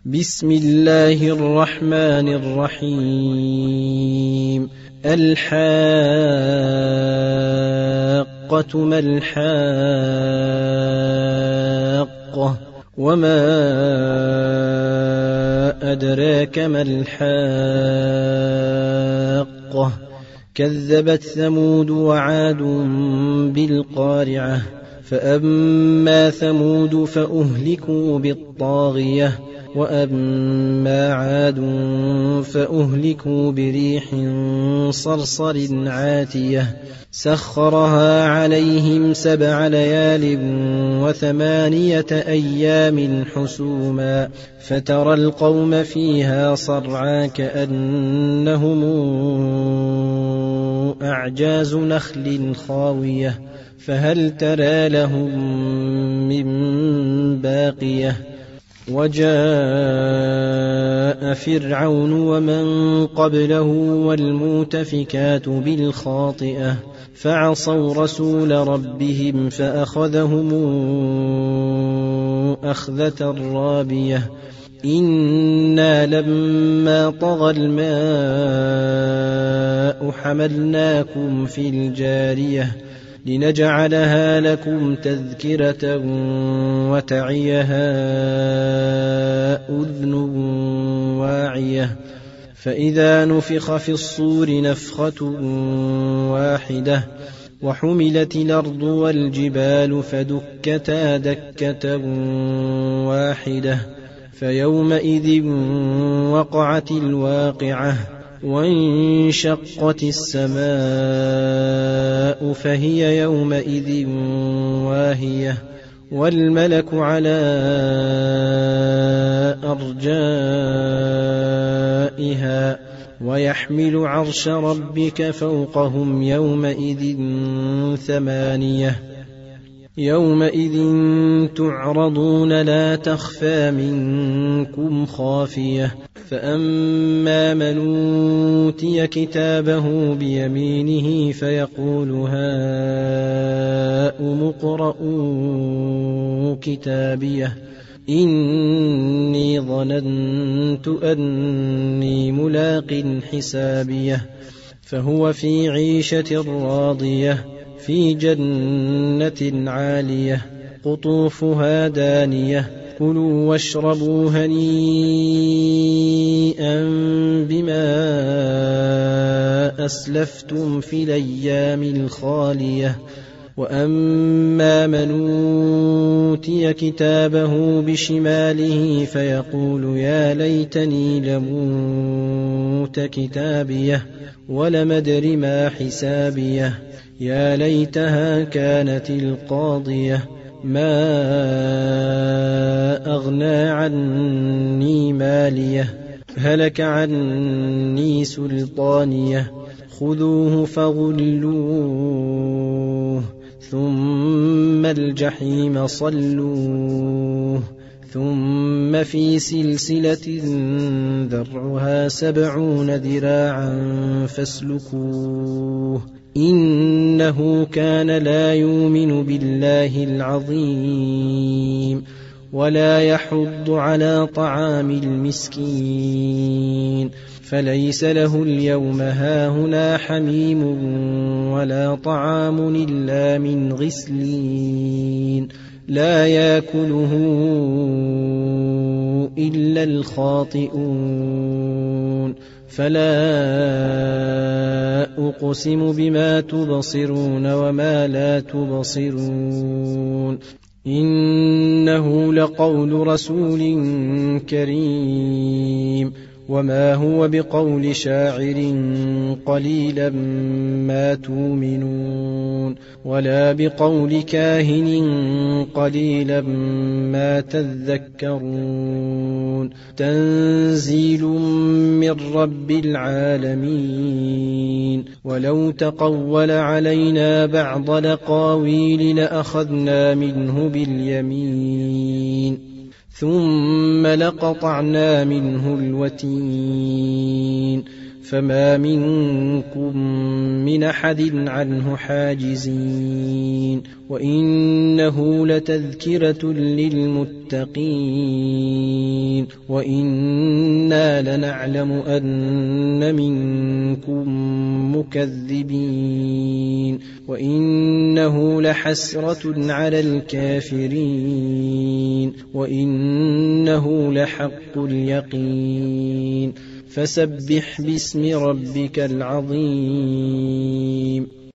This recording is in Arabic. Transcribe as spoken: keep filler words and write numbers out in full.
بسم الله الرحمن الرحيم. الحاقة ما الحاقة وما أدراك ما الحاقة كذبت ثمود وعاد بالقارعة فأما ثمود فأهلكوا بالطاغية وأما عاد فأهلكوا بريح صرصر عاتية سخرها عليهم سبع ليال وثمانية أيام حسوما فترى القوم فيها صرعا كأنهم أعجاز نخل خاوية فهل ترى لهم من باقية وجاء فرعون ومن قبله والمؤتفكات بالخاطئة فعصوا رسول ربهم فأخذهم أخذة رابية إنا لما طغى الماء حملناكم في الجارية لنجعلها لكم تذكرة وتعيها أذن واعية فإذا نفخ في الصور نفخة واحدة وحملت الأرض والجبال فدكتا دكة واحدة فيومئذ وقعت الواقعة وانشقت السماء فهي يومئذ واهية والملك على أرجائها ويحمل عرش ربك فوقهم يومئذ ثمانية يومئذ تعرضون لا تخفى منكم خافية فأما من أوتي كتابه بيمينه فيقول هاؤم اقرءوا كتابيه إني ظننت أني ملاق حسابيه فهو في عيشة راضية في جنة عالية قطوفها دانية كلوا واشربوا هنيئا بما أسلفتم في الأيام الخالية وأما من أوتي كتابه بشماله فيقول يا ليتني لموت كتابيه ولم أدر ما حسابيه يا ليتها كانت القاضية ما أغنى عني ماليه هلك عني سلطانيه خذوه فغلوه ثم الجحيم صلوه ثم في سلسلة ذرعها سبعون ذراعا فاسلكوه إنه كان لا يؤمن بالله العظيم ولا يحض على طعام المسكين فليس له اليوم هاهنا حميم ولا طعام إلا من غسلين لا يأكله إلا الخاطئون فلا أقسم بما تبصرون وما لا تبصرون إنه لقول رسول كريم وما هو بقول شاعر قليلا ما تؤمنون ولا بقول كاهن قليلا ما تذكرون تنزيل من رب العالمين ولو تقول علينا بعض الأقاويل لأخذنا منه باليمين ثم لقطعنا منه الوتين فما منكم من أحد عنه حاجزين وإنه لتذكرة للمتقين وإنا لنعلم أن منكم مكذبين وإنه لحسرة على الكافرين وإنه لحق اليقين فسبح باسم ربك العظيم